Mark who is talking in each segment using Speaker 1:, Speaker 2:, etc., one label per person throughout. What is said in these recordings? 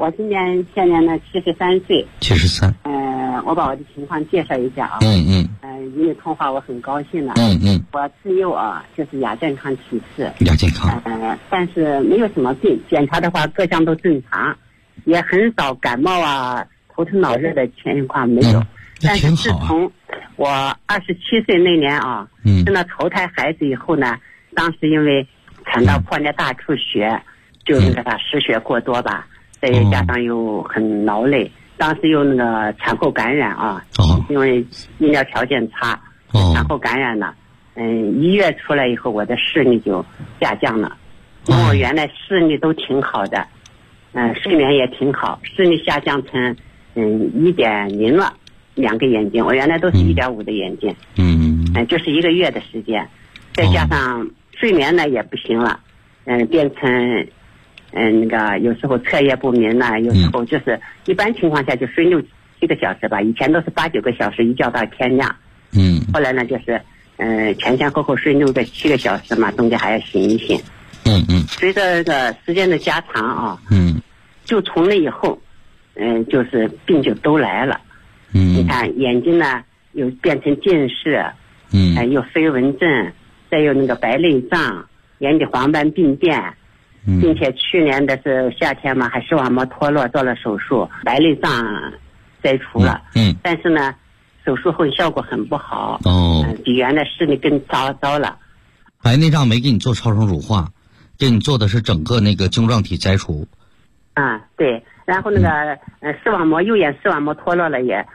Speaker 1: 我现年呢73岁。
Speaker 2: 73。
Speaker 1: 我把我的情况介绍一下啊。与你通话我很高兴了。我自幼就是亚健康体质。
Speaker 2: 亚健康。
Speaker 1: 但是没有什么病，检查的话各项都正常，也很少感冒头疼脑热的情况没有。但是自从我27岁那年生了头胎孩子以后呢，当时因为产道破裂大出血，就失血过多吧，再加上又很劳累，当时又产后感染因为医疗条件差，产后感染了。1月出来以后，我的视力就下降了。因为我原来视力都挺好的，睡眠也挺好，视力下降成1.0了，2个眼睛，我原来都是1.5的眼睛。就是1个月的时间，再加上睡眠呢也不行了，变成有时候彻夜不眠了，有时候就是一般情况下就睡6、7个小时吧，以前都是8、9个小时，一觉到天亮。后来呢就是前后睡6个、7个小时嘛，中间还要醒一醒。随着这个时间的加长就从那以后就是病就都来了。你看眼睛呢又变成近视，又飞蚊症，再有白内障、眼底黄斑病变，并且去年的是夏天嘛，还视网膜脱落，做了手术，白内障摘除了。但是呢手术后效果很不好。比原来视力更糟了。
Speaker 2: 白内障没给你做超声乳化，给你做的是整个晶状体摘除。
Speaker 1: 对，然后视网膜右眼视网膜脱落了也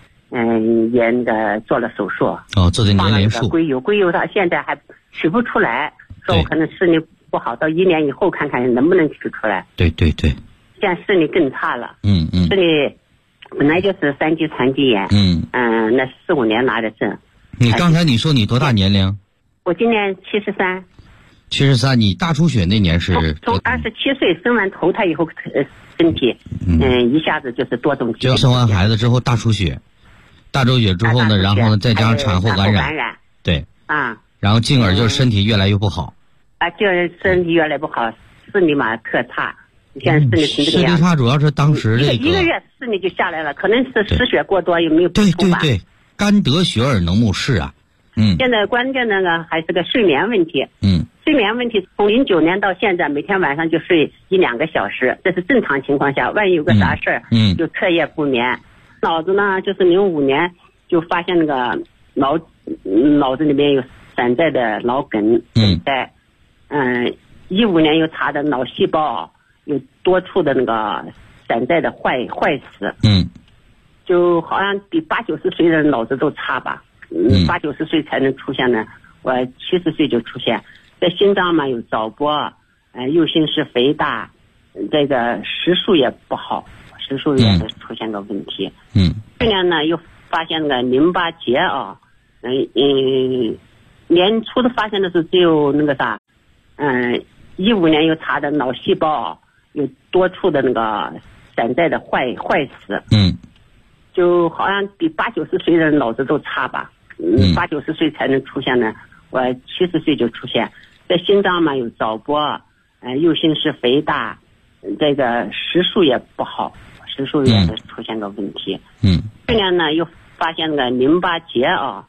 Speaker 1: 做了手术。
Speaker 2: 做的年龄术。
Speaker 1: 硅油到现在还取不出来，说我可能视力不好，到1年以后看看能不能取出来。
Speaker 2: 对。
Speaker 1: 现在视力更差了。视力本来就是3级残疾眼。那4、5年拿的证。
Speaker 2: 你刚才你说你多大年龄？
Speaker 1: 我今年73。
Speaker 2: 73，你大出血那年是？
Speaker 1: 从27岁生完头胎以后，身体一下子就是多动。
Speaker 2: 就生完孩子之后大出血，大出血之后呢，然后呢再加上产后感染。对。然后进而就是身体越来越不好。
Speaker 1: 就是身体越来越不好，视力嘛特差。现在视力成这个样子。
Speaker 2: 视力差主要是当时
Speaker 1: 一个月视力就下来了，可能是失血过多，有没有补充吧？
Speaker 2: 对，肝得血而能目视啊。
Speaker 1: 现在关键还是个睡眠问题。睡眠问题从09年到现在，每天晚上就睡1、2个小时，这是正常情况下。万一有个啥事儿，就彻夜不眠。脑子呢，就是05年就发现脑子里面有散在的脑梗在。15年又查的脑细胞有多处的散在的坏死。就好像比8、90岁的人脑子都差吧。8、90岁才能出现呢，我70岁就出现。在心脏嘛有早搏，右心室肥大，这个食素也不好，食素也是出现个问题。去年呢又发现淋巴结年初的发现的是只有15年又查的脑细胞有多处的散在的坏死。就好像比8、90岁的人脑子都差吧。8、90岁才能出现呢，我70岁就出现。在心脏嘛有早搏，右心室肥大，这个食素也不好，食素也是出现个问题。去年呢又发现淋巴结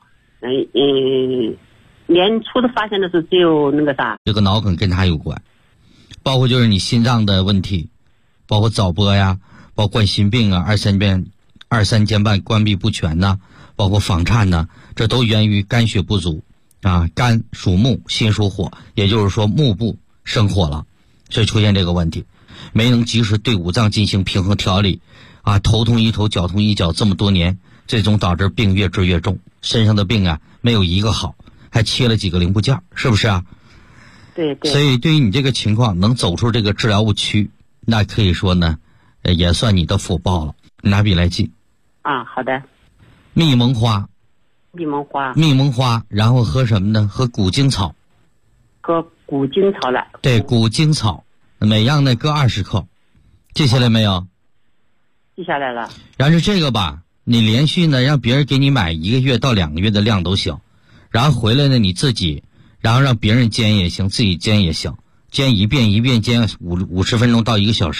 Speaker 1: 年初的发现的是只有
Speaker 2: 这个脑梗跟它有关，包括就是你心脏的问题，包括早搏呀，包括冠心病二三间瓣关闭不全呐，包括房颤呐，这都源于肝血不足。肝属木，心属火，也就是说木部生火了，所以出现这个问题，没能及时对五脏进行平衡调理头痛一头，脚痛一脚，这么多年，最终导致病越治越重，身上的病没有一个好，还切了几个零部件，是不是啊？
Speaker 1: 对。
Speaker 2: 所以对于你这个情况能走出这个治疗误区，那可以说呢也算你的福报了。拿笔来记。
Speaker 1: 好的。
Speaker 2: 蜜蒙花，然后喝什么呢？喝古精草。
Speaker 1: 喝古精草了。
Speaker 2: 对，古精草，每样呢各20克，记下来没有？
Speaker 1: 记下来了。
Speaker 2: 然后这个吧，你连续呢让别人给你买1个月到2个月的量都行，然后回来呢你自己，然后让别人煎也行，自己煎也行，煎一遍煎50分钟到1个小时，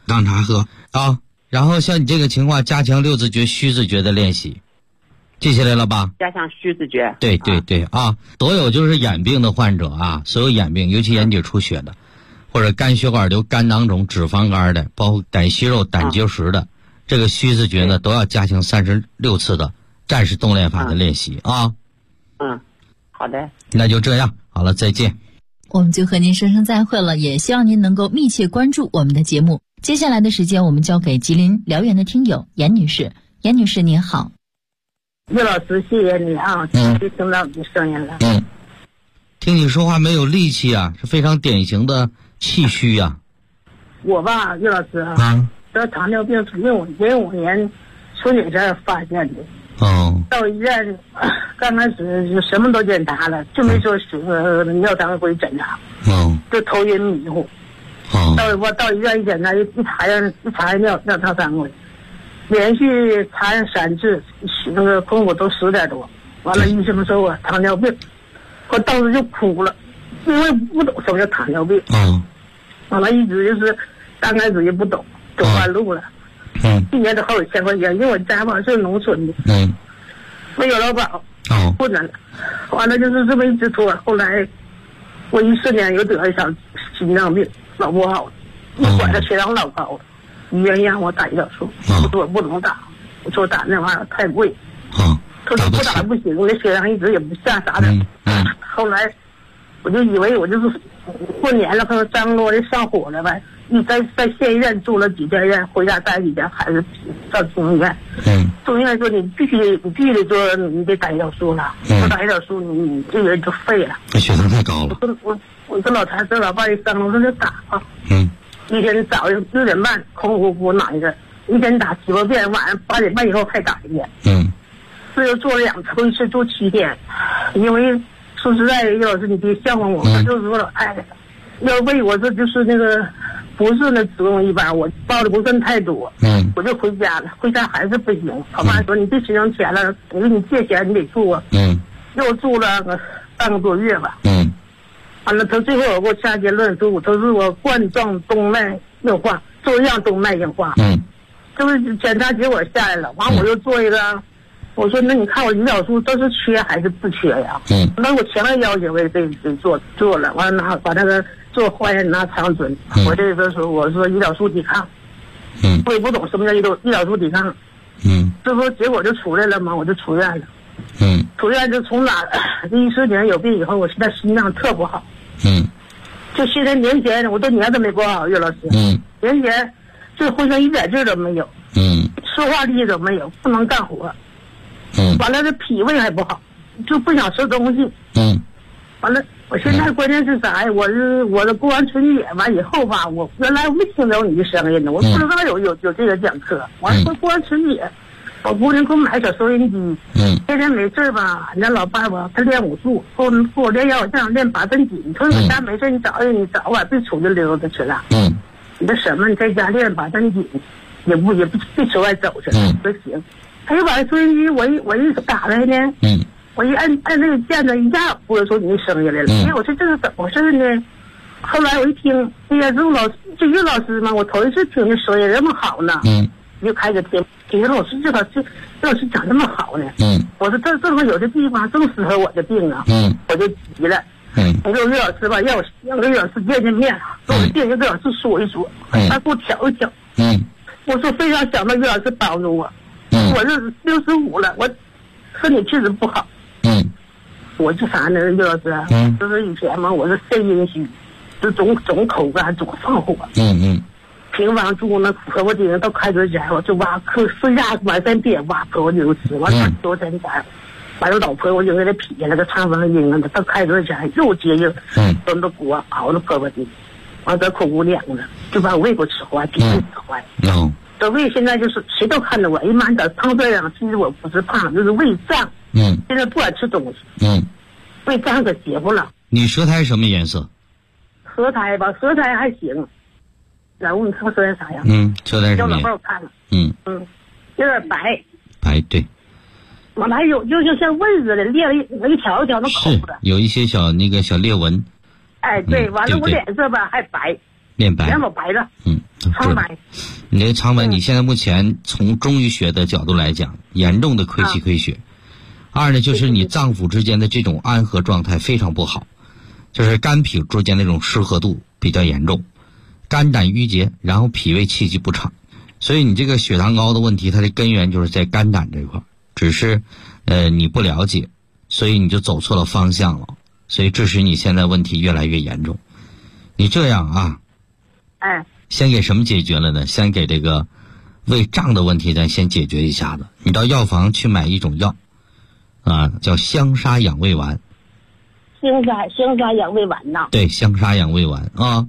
Speaker 2: 让他喝啊。然后像你这个情况，加强六字诀、虚字诀的练习，记下来了吧？
Speaker 1: 加强虚字诀。
Speaker 2: 对对对啊，所有就是眼病的患者啊，所有眼病，尤其眼底出血的，或者肝血管瘤、肝囊肿、脂肪肝的，包括胆息肉、胆结石的，这个虚字诀呢，都要加强36次的战士动练法的练习啊。
Speaker 1: 好的，
Speaker 2: 那就这样，好了，再见。
Speaker 3: 我们就和您说声再会了，也希望您能够密切关注我们的节目。接下来的时间，我们交给吉林辽源的听友严女士。严女士您好。
Speaker 4: 岳老师，谢谢你啊，终于听到你的声音了。
Speaker 2: 听你说话没有力气啊，是非常典型的气虚啊。
Speaker 4: 我吧，岳老师啊，得糖尿病是05年春节这发现的。到医院刚开始就什么都检查了，就没说是尿常规检查。就头晕迷糊。到医院一检查，一查尿常规，连续查3次，那个空腹都10点多。完了，医生说我糖尿病，我当时就哭了，因为不懂什么叫糖尿病。完了，一直就是刚开始也不懂，走弯路了。1年多后1000块钱，因为我家吧是农村的。没有劳保，混着了。完了就是这么一直拖，后来我14年又得了一场心脏病，老不好了，一管他血糖老高了，医院让我打胰岛素，我说我不能打，我说打那玩意儿太贵。他说不打不行，我的血糖一直也不下啥的。后来我就以为我就是过年了，可能张罗的上火了呗。你在县医院住了几天院，回家待几天，还是上中医院。中医院说你必须得做，你得打胰岛素了。不打胰岛素，你这个人就废了。
Speaker 2: 血糖太高了。
Speaker 4: 我跟老太跟老伴一商量，我说就打啊。一天早上6点半空腹给我拿一个，一天打7、8遍，晚上8点半以后还打一遍。这又做了2次，一次做7天。因为说实在的，岳老师你别笑话我，我就是说老太太，要为我这就是那个。不是那子宫一般，我报的不算太多，我就回家了。回家还是不行，我妈说你别心疼钱了，我给你借钱，你得做。又住了半个多月吧。完了，他最后我给我下结论说，他说我冠状动脉硬化，粥样动脉硬化。就是检查结果下来了，完我又做一个，我说那你看我胰岛素这是缺还是不缺呀？那我强烈要求我也得做了，完了把那个。做化验拿肠准，我这个时候我说胰岛素抵抗，我也不懂什么叫胰岛素抵抗，这不结果就出来了吗？我就出院了，出院就从哪14年有病以后，我现在心脏特不好，就现在年前我都年都没过好，岳老师，年前这浑身一点劲都没有，说话力都没有，不能干活，完了这脾胃还不好，就不想吃东西，完了。我现在关键是啥呀？我这过完春节完以后吧，我原来没听着你的声音呢，我不知道有这个讲课。完了过完春节，我姑娘给我买小收音机，天天没事吧，俺家老爸吧，他练武术，给我练腰像练8段锦。他说你家没事，你早晚别出去溜达去了。你这什么？你在家练8段锦，也不别出外走去了。说行。他就把收音机我一打开呢。我一按那个键子，一下播出你的声音来了。我说这是怎么回事呢？后来我一听，哎呀，这岳老师嘛，我头一次听这声音这么好呢。就开始听岳老师这老师讲这么好呢。我说这正好有的地方正适合我的病啊。我就急了。我说岳老师吧，让岳老师见面，给我病就跟老师说一说，他给我调一调。我说非常想到岳老师帮助我。我这65了，我身体确实不好。我是啥呢，岳老师？就是以前嘛，我是肾阴虚，就总口干，总上火。平房住那婆婆顶到开嘴前，我就挖睡觉晚上别挖婆婆就吃，完了多钱钱，完了老婆婆就给他劈下来个肠风阴了，到开嘴前又接应，端到锅熬着婆婆的，完了口骨凉了，就把胃给我吃坏，脾胃吃坏。这胃现在就是谁都看着我，哎妈，你咋胖这样？其实我不是胖，就是胃胀。现在不敢吃东西。胃胀可邪乎了。
Speaker 2: 你舌苔什么颜色？
Speaker 4: 舌苔吧，舌苔还行。然后你看舌苔啥样？
Speaker 2: 舌苔什么样？
Speaker 4: 叫老伴我看了。有点白。
Speaker 2: 白对。
Speaker 4: 完了还有就像蚊子的裂了一条一条的口的。
Speaker 2: 有一些小裂纹。
Speaker 4: 哎，对，完了我脸色吧还白。
Speaker 2: 脸白。
Speaker 4: 脸我白了。 肠白。
Speaker 2: 你这肠白，你现在目前从中医学的角度来讲，严重的亏气亏血。二呢，就是你脏腑之间的这种安和状态非常不好，就是肝脾之间那种失和度比较严重，肝胆郁结，然后脾胃气机不畅，所以你这个血糖高的问题，它的根源就是在肝胆这块，只是你不了解，所以你就走错了方向了，所以致使你现在问题越来越严重。你这样啊，先给什么解决了呢？先给这个胃胀的问题咱先解决一下子。你到药房去买一种药啊，叫香砂养胃丸。
Speaker 4: 香砂养胃丸呐？
Speaker 2: 对，香砂养胃丸啊。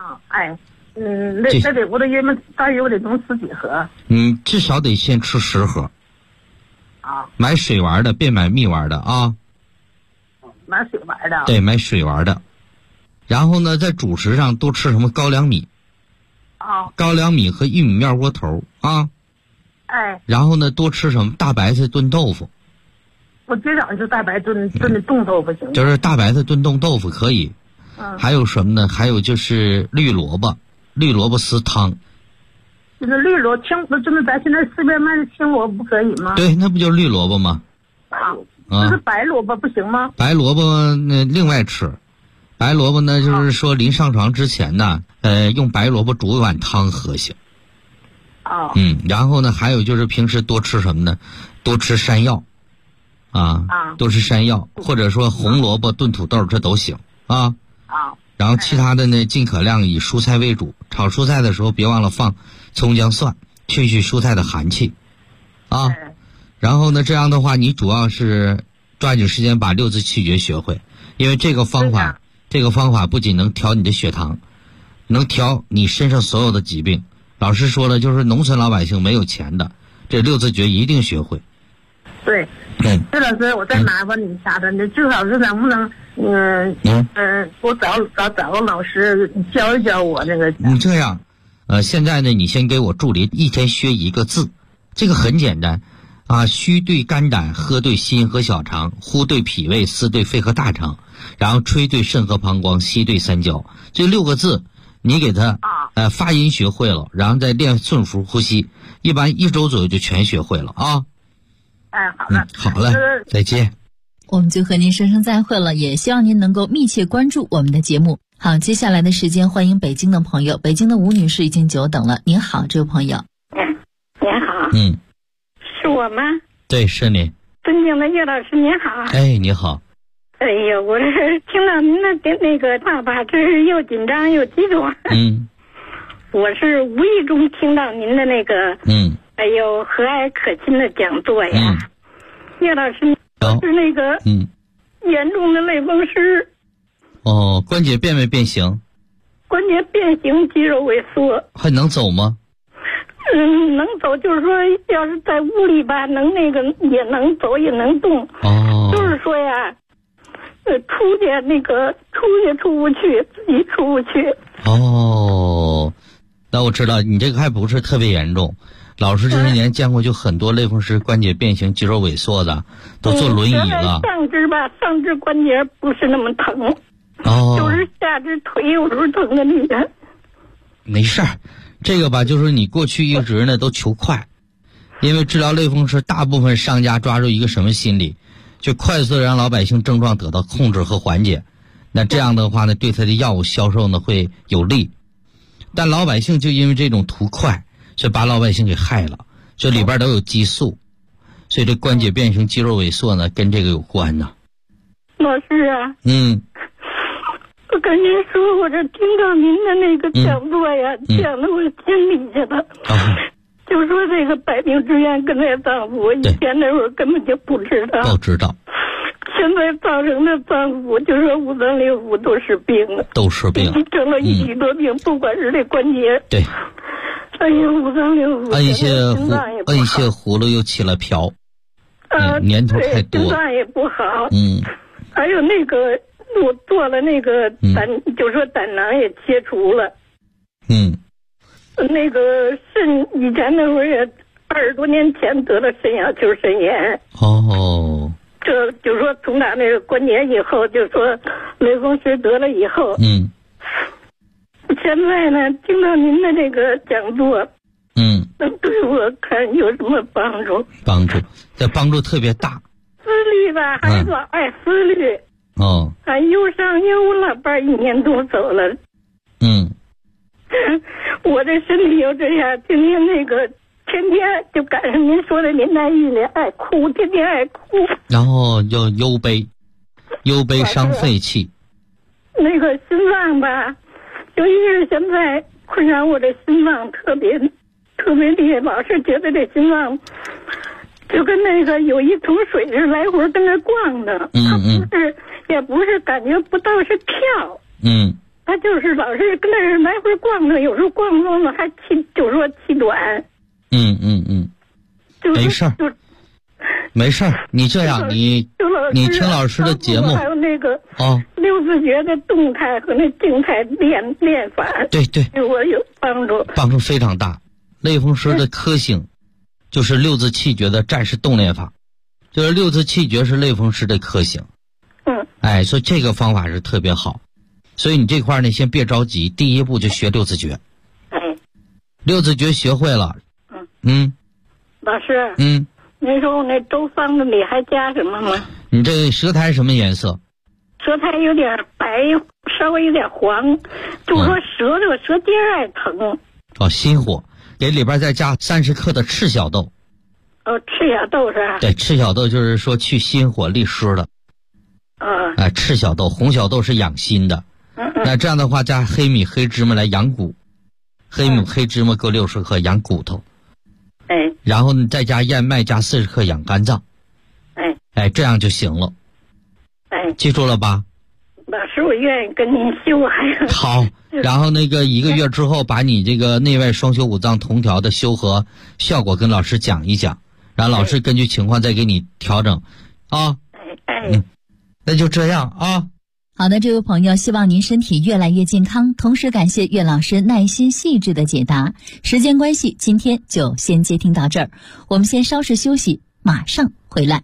Speaker 4: 那得我得约么？大约我得能吃几盒？
Speaker 2: 至少得先吃10盒。买水丸的，别买蜜丸的啊。
Speaker 4: 买水丸的。
Speaker 2: 对，买水丸的。然后呢，在主食上多吃什么高粱米。高粱米和玉米面窝头啊。然后呢，多吃什么大白菜炖豆腐。
Speaker 4: 我今早就大白炖的冻豆腐行吗？
Speaker 2: 就是大白菜炖冻豆腐可以。还有什么呢？还有就是绿萝卜丝汤。
Speaker 4: 就是绿萝青，就是咱现在市面卖的青萝卜不可以吗？
Speaker 2: 对，那不就是绿萝卜吗？
Speaker 4: 就是白萝卜不行吗？
Speaker 2: 白萝卜那另外吃。白萝卜呢，就是说临上床之前呢，用白萝卜煮一碗汤喝下。然后呢，还有就是平时多吃什么呢？多吃山药，多吃山药，或者说红萝卜炖土豆，这都行啊。然后其他的呢，尽可量以蔬菜为主。炒蔬菜的时候，别忘了放葱姜蒜，去蔬菜的寒气啊。然后呢，这样的话，你主要是抓紧时间把六字气诀学会，因为这个方法不仅能调你的血糖，能调你身上所有的疾病。老师说了，就是农村老百姓没有钱的，这六字诀一定学会。
Speaker 4: 对，这老师，我再麻烦你一下子，你最好是能不能，我找个老师教一教我那个。
Speaker 2: 你这样，现在呢，你先给我助理一天学一个字，这个很简单啊，虚对肝胆，喝对心和小肠，呼对脾胃，思对肺和大肠，然后吹对肾和膀胱，吸对三焦，这6个字。你给他发音学会了，然后再练顺腹呼吸，一般1周左右就全学会了啊。
Speaker 4: 好了，
Speaker 2: 好了，再见。
Speaker 3: 我们就和您说声再会了，也希望您能够密切关注我们的节目。好，接下来的时间欢迎北京的朋友，北京的吴女士已经久等了。您好，这位朋友。
Speaker 5: 您好。是我吗？
Speaker 2: 对，是你。
Speaker 5: 尊敬的叶老师，您好。
Speaker 2: 你好。
Speaker 5: 哎呦，我这听到您的那个话吧，这是又紧张又激动。我是无意中听到您的那个哎呦和蔼可亲的讲座呀。叶老师是那个严重的类风湿。
Speaker 2: 关节变没变形？
Speaker 5: 关节变形，肌肉萎缩。
Speaker 2: 还能走吗？
Speaker 5: 能走，就是说要是在屋里吧，能那个也能走也能动。就是说呀。出不去，自己出不去。
Speaker 2: 那我知道你这个还不是特别严重。老师这些年见过就很多类风湿关节变形、肌肉萎缩的，都坐轮椅了。
Speaker 5: 上肢关节不是那么疼。就是下肢腿有时候疼的厉害。
Speaker 2: 没事儿，这个吧，就是你过去一直呢都求快，因为治疗类风湿，大部分商家抓住一个什么心理？就快速的让老百姓症状得到控制和缓解，那这样的话呢，对他的药物销售呢会有利。但老百姓就因为这种图快，所以把老百姓给害了。这里边都有激素，所以这关节变形、肌肉萎缩呢跟这个有关呢。
Speaker 5: 老师啊，我跟您说，我这听到您的那个讲座呀，讲的我心里去了。就说这个百病之源根在脏腑，以前那会儿根本就不知道。
Speaker 2: 不知道。
Speaker 5: 现在造成的脏腑，就说五脏六腑都是病了。
Speaker 2: 都是病。
Speaker 5: 整了一许多病，不管是这关节。
Speaker 2: 对。
Speaker 5: 哎呀，五脏六腑。
Speaker 2: 摁下葫芦又起了瓢。年头太多。
Speaker 5: 心脏也不好。还有那个，我做了那个就说胆囊也切除了。那个肾以前那会儿也20多年前得了肾小球肾炎。这就说从打那个关节以后，就说类风湿得了以后，现现在呢，听到您的这个讲座，能对我看有什么帮助？
Speaker 2: 这帮助特别大。
Speaker 5: 思虑吧，还老爱思虑。还忧伤忧了，爸1年多走了。我这身体又这样，今天那个天天就赶上您说的林黛玉了，爱哭，天天爱哭。
Speaker 2: 然后又忧悲伤肺气。
Speaker 5: 那个心脏吧，尤其是现在困扰我的心脏特别厉害，老是觉得这心脏就跟那个有一桶水是来回跟那逛的。也不是感觉不到是跳。他就是老是跟那儿来回逛着，有时候逛了还就说气短。
Speaker 2: 没事儿，你这样你听老师的节目，
Speaker 5: 还有那个六字诀的动态和那静态练法，
Speaker 2: 对，
Speaker 5: 对我有
Speaker 2: 帮助非常大。类风湿的科醒就是六字气诀的战士动练法，就是六字气诀是类风湿的科醒。所以这个方法是特别好。所以你这块呢，先别着急，第一步就学六字诀。六字诀学会了。
Speaker 5: 老师。您说我那粥方子里还加什么吗？
Speaker 2: 你这舌苔什么颜色？
Speaker 5: 舌苔有点白，稍微有点黄，就说舌尖爱疼。
Speaker 2: 心火，给里边再加30克的赤小豆。
Speaker 5: 赤小豆是吧？
Speaker 2: 对，赤小豆就是说去心火利湿的。赤小豆，红小豆是养心的。那这样的话，加黑米、黑芝麻来养骨。黑米、黑芝麻各60克养骨头。然后你再加燕麦，加40克养肝脏。这样就行了。记住了吧？
Speaker 5: 老师，我愿意跟您修。
Speaker 2: 好，然后那个1个月之后，把你这个内外双修五脏同调的修和效果跟老师讲一讲，然后老师根据情况再给你调整。那就这样啊。
Speaker 3: 好的，这位朋友，希望您身体越来越健康，同时感谢岳老师耐心细致的解答。时间关系，今天就先接听到这儿，我们先稍事休息，马上回来。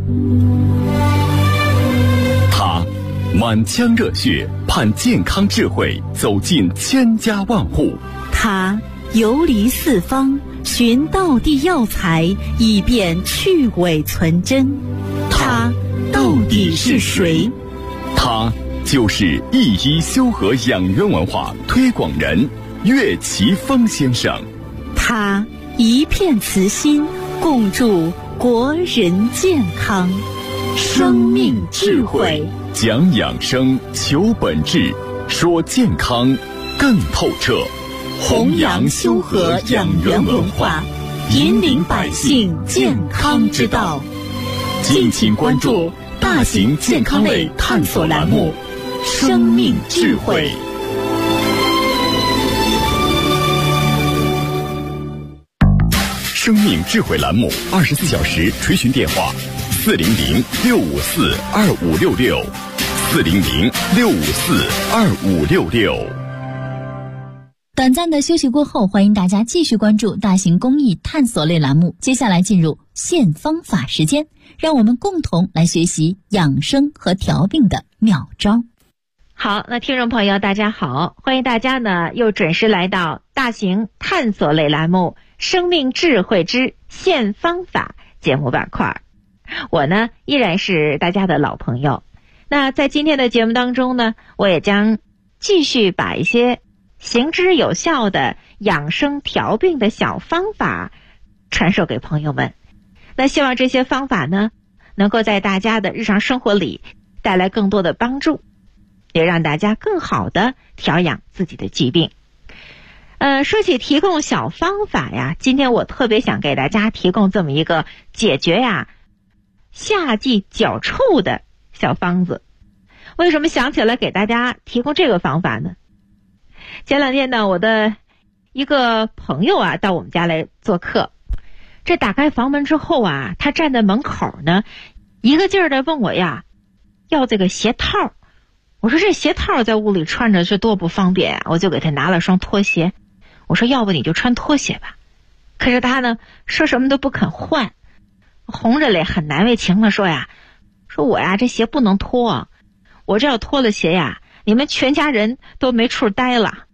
Speaker 6: 他满腔热血，盼健康智慧走进千家万户。
Speaker 7: 他游离四方，寻道地药材，以便去伪存真。他到底是谁？
Speaker 6: 他就是一医修和养元文化推广人岳奇峰先生。
Speaker 7: 他一片慈心，共筑国人健康。生命智慧，
Speaker 6: 讲养生，求本质，说健康更透彻。
Speaker 7: 弘扬修和养元文化，引领百姓健康之道。敬请关注大型健康类探索栏目《生命智慧》。
Speaker 6: 生命智慧栏目24小时垂询电话：400-654-2566，400-654-2566。
Speaker 3: 短暂的休息过后，欢迎大家继续关注大型公益探索类栏目。接下来进入现方法时间，让我们共同来学习养生和调病的妙招。
Speaker 8: 好，那听众朋友大家好，欢迎大家呢又准时来到大型探索类栏目生命智慧之现方法节目板块。我呢依然是大家的老朋友。那在今天的节目当中呢，我也将继续把一些行之有效的养生调病的小方法传授给朋友们。那希望这些方法呢能够在大家的日常生活里带来更多的帮助，也让大家更好的调养自己的疾病。说起提供小方法呀，今天我特别想给大家提供这么一个解决夏季脚臭的小方子。为什么想起来给大家提供这个方法呢？前2天呢，我的一个朋友到我们家来做客。这打开房门之后他站在门口呢，一个劲儿的问我要这个鞋套。我说这鞋套在屋里穿着是多不方便我就给他拿了双拖鞋。我说要不你就穿拖鞋吧。可是他呢说什么都不肯换，红着脸很难为情的说说我这鞋不能脱，我这要脱了鞋你们全家人都没处待了。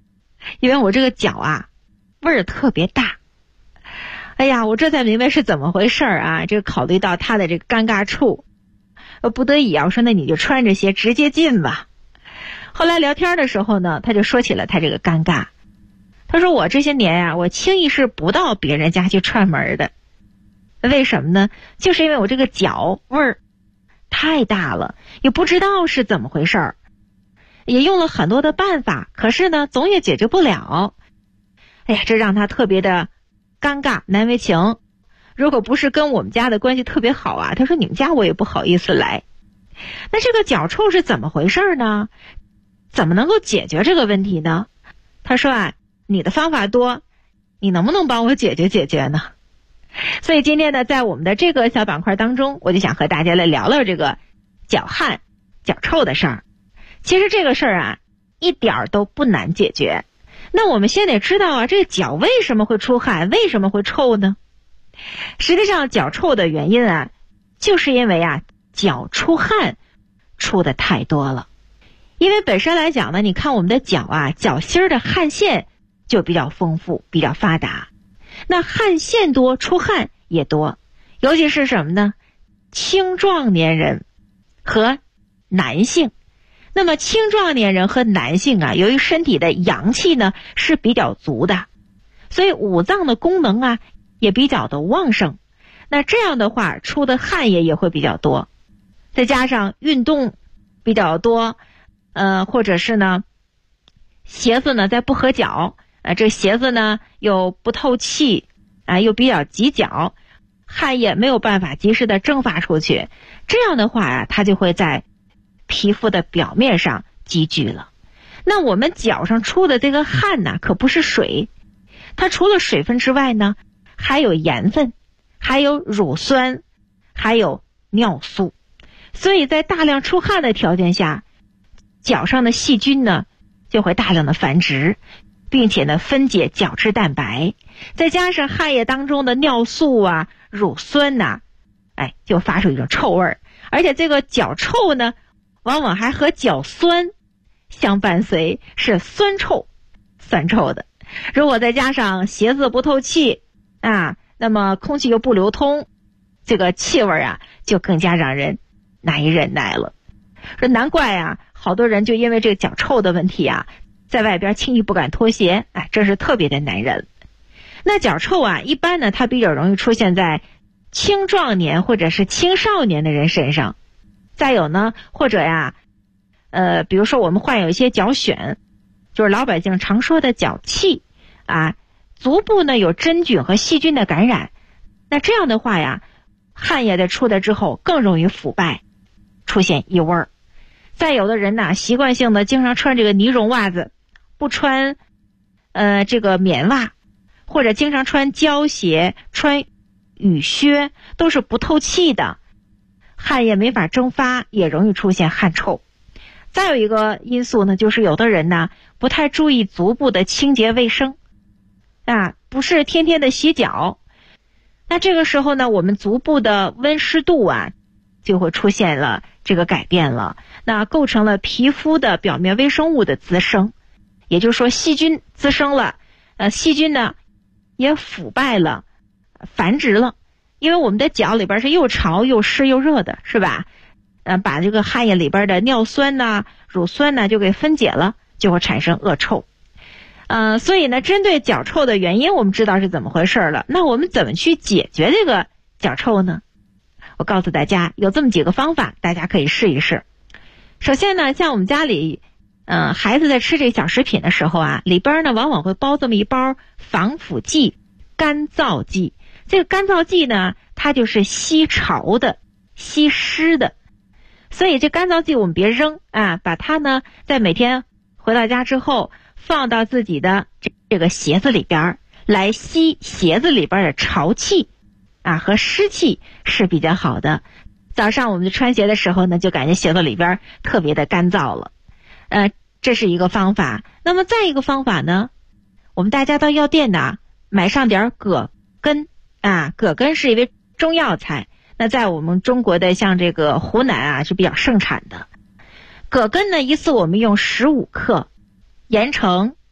Speaker 8: 因为我这个脚啊味儿特别大。哎呀，我这才明白是怎么回事啊！这个考虑到他的这个尴尬处，不得已啊，我说那你就穿着鞋直接进吧。后来聊天的时候呢，他就说起了他这个尴尬。他说我这些年啊，我轻易是不到别人家去串门的。为什么呢？就是因为我这个脚味儿太大了，也不知道是怎么回事儿，也用了很多的办法，可是呢，总也解决不了。哎呀，这让他特别的尴尬难为情。如果不是跟我们家的关系特别好啊，他说你们家我也不好意思来。那这个脚臭是怎么回事呢？怎么能够解决这个问题呢？他说啊，你的方法多，你能不能帮我解决解决呢？所以今天呢，在我们的这个小板块当中，我就想和大家来聊聊这个脚汗、脚臭的事儿。其实这个事儿啊，一点都不难解决。那我们先得知道啊，这个脚为什么会出汗，为什么会臭呢？实际上脚臭的原因啊，就是因为啊，脚出汗出的太多了。因为本身来讲呢，你看我们的脚啊，脚心儿的汗腺就比较丰富，比较发达。那汗腺多，出汗也多。尤其是什么呢？青壮年人和男性。那么青壮年人和男性啊，由于身体的阳气呢是比较足的，所以五脏的功能啊也比较的旺盛。那这样的话，出的汗液也会比较多。再加上运动比较多，或者是呢，鞋子呢再不合脚，这鞋子呢又不透气，又比较挤脚，汗液没有办法及时的蒸发出去。这样的话啊，它就会在皮肤的表面上积聚了。那我们脚上出的这个汗呢，可不是水，它除了水分之外呢，还有盐分，还有乳酸，还有尿素。所以在大量出汗的条件下，脚上的细菌呢就会大量的繁殖，并且呢分解角质蛋白，再加上汗液当中的尿素啊、乳酸呐，就发出一种臭味儿。而且这个脚臭呢，往往还和脚酸相伴随，是酸臭的。如果再加上鞋子不透气啊，那么空气又不流通，这个气味啊就更加让人难以忍耐了。说难怪啊，好多人就因为这个脚臭的问题啊，在外边轻易不敢脱鞋，真是特别的难忍。那脚臭啊，一般呢它比较容易出现在青壮年或者是青少年的人身上。再有呢，或者呀，比如说我们患有一些脚癣，就是老百姓常说的脚气啊，足部呢有真菌和细菌的感染，那这样的话呀，汗液在出来之后更容易腐败，出现异味儿。再有的人呢，习惯性的经常穿这个呢绒袜子，不穿这个棉袜，或者经常穿胶鞋、穿雨靴，都是不透气的，汗液没法蒸发，也容易出现汗臭。再有一个因素呢，就是有的人呢不太注意足部的清洁卫生不是天天的洗脚，那这个时候呢，我们足部的温湿度啊就会出现了这个改变了，那构成了皮肤的表面微生物的滋生，也就是说细菌滋生了，细菌呢也腐败了，繁殖了。因为我们的脚里边是又潮又湿又热的，是吧？把这个汗液里边的尿酸呐、乳酸呐就给分解了，就会产生恶臭。所以呢，针对脚臭的原因，我们知道是怎么回事了。那我们怎么去解决这个脚臭呢？我告诉大家，有这么几个方法，大家可以试一试。首先呢，像我们家里，孩子在吃这小食品的时候啊，里边呢往往会包这么一包防腐剂、干燥剂。这个干燥剂呢，它就是吸潮的、吸湿的。所以这干燥剂我们别扔把它呢在每天回到家之后放到自己的这个鞋子里边来吸鞋子里边的潮气和湿气是比较好的。早上我们穿鞋的时候呢，就感觉鞋子里边特别的干燥了。这是一个方法。那么再一个方法呢，我们大家到药店呢买上点葛根葛根是一味中药材。那在我们中国的像这个湖南是比较盛产的。葛根呢，一次我们用15克，研成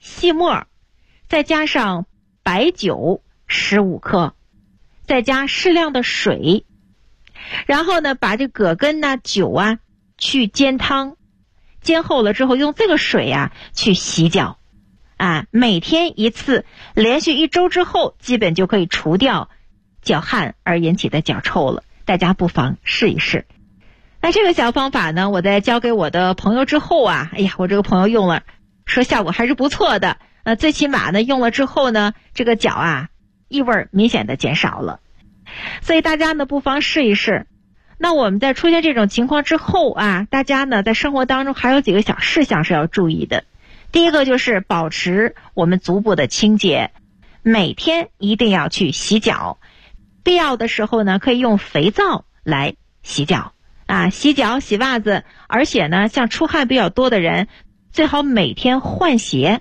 Speaker 8: 细末，再加上白酒15克，再加适量的水，然后呢把这葛根呐、酒啊去煎汤，煎厚了之后用这个水啊去洗脚啊，每天一次，连续1周之后，基本就可以除掉脚汗而引起的脚臭了。大家不妨试一试。那这个小方法呢，我在教给我的朋友之后啊，哎呀，我这个朋友用了，说效果还是不错的。最起码呢，用了之后呢，这个脚啊，异味明显的减少了。所以大家呢，不妨试一试。那我们在出现这种情况之后啊，大家呢在生活当中还有几个小事项是要注意的。第一个就是保持我们足部的清洁，每天一定要去洗脚，必要的时候呢，可以用肥皂来洗脚。洗脚洗袜子，而且呢像出汗比较多的人，最好每天换鞋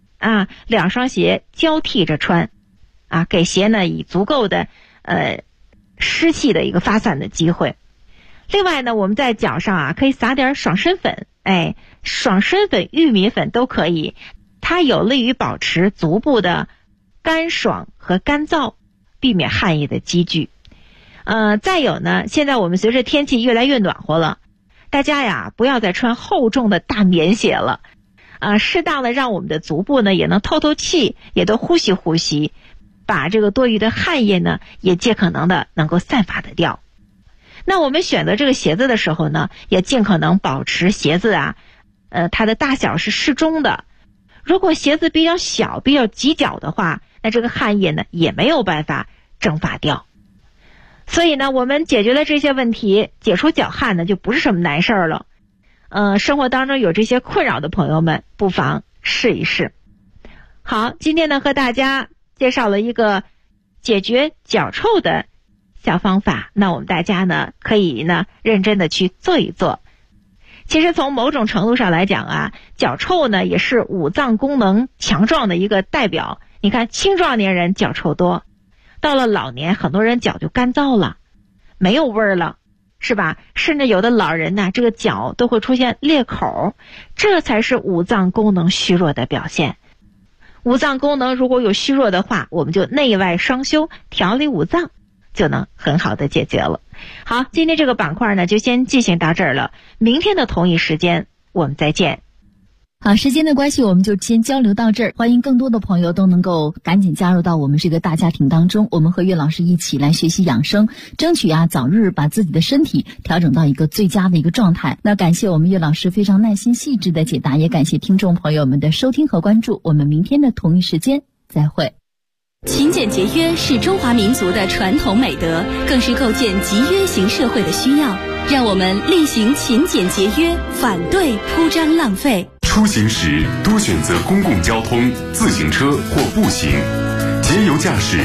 Speaker 8: ，2双鞋交替着穿给鞋呢以足够的湿气的一个发散的机会。另外呢，我们在脚上可以撒点爽身粉，爽身粉、玉米粉都可以，它有利于保持足部的干爽和干燥，避免汗液的积聚。再有呢，现在我们随着天气越来越暖和了，大家呀不要再穿厚重的大棉鞋了，适当的让我们的足部呢也能透透气，也都呼吸呼吸，把这个多余的汗液呢也尽可能的能够散发得掉。那我们选择这个鞋子的时候呢，也尽可能保持鞋子它的大小是适中的。如果鞋子比较小、比较挤脚的话，那这个汗液呢也没有办法蒸发掉。所以呢，我们解决了这些问题，解除脚汗呢就不是什么难事儿了。生活当中有这些困扰的朋友们，不妨试一试。好，今天呢和大家介绍了一个解决脚臭的小方法，那我们大家呢可以呢认真的去做一做。其实从某种程度上来讲脚臭呢也是五脏功能强壮的一个代表。你看青壮年人脚臭多，到了老年很多人脚就干燥了，没有味儿了，是吧？甚至有的老人这个脚都会出现裂口，这才是五脏功能虚弱的表现。五脏功能如果有虚弱的话，我们就内外双修，调理五脏就能很好的解决了。好，今天这个板块呢就先进行到这儿了，明天的同一时间我们再见。
Speaker 3: 好，时间的关系我们就先交流到这儿，欢迎更多的朋友都能够赶紧加入到我们这个大家庭当中，我们和岳老师一起来学习养生，争取早日把自己的身体调整到一个最佳的一个状态。那感谢我们岳老师非常耐心细致的解答，也感谢听众朋友们的收听和关注，我们明天的同一时间再会。
Speaker 7: 勤俭节约是中华民族的传统美德，更是构建集约型社会的需要。让我们厉行勤俭节约，反对铺张浪费。
Speaker 6: 出行时多选择公共交通、自行车或步行，节油驾驶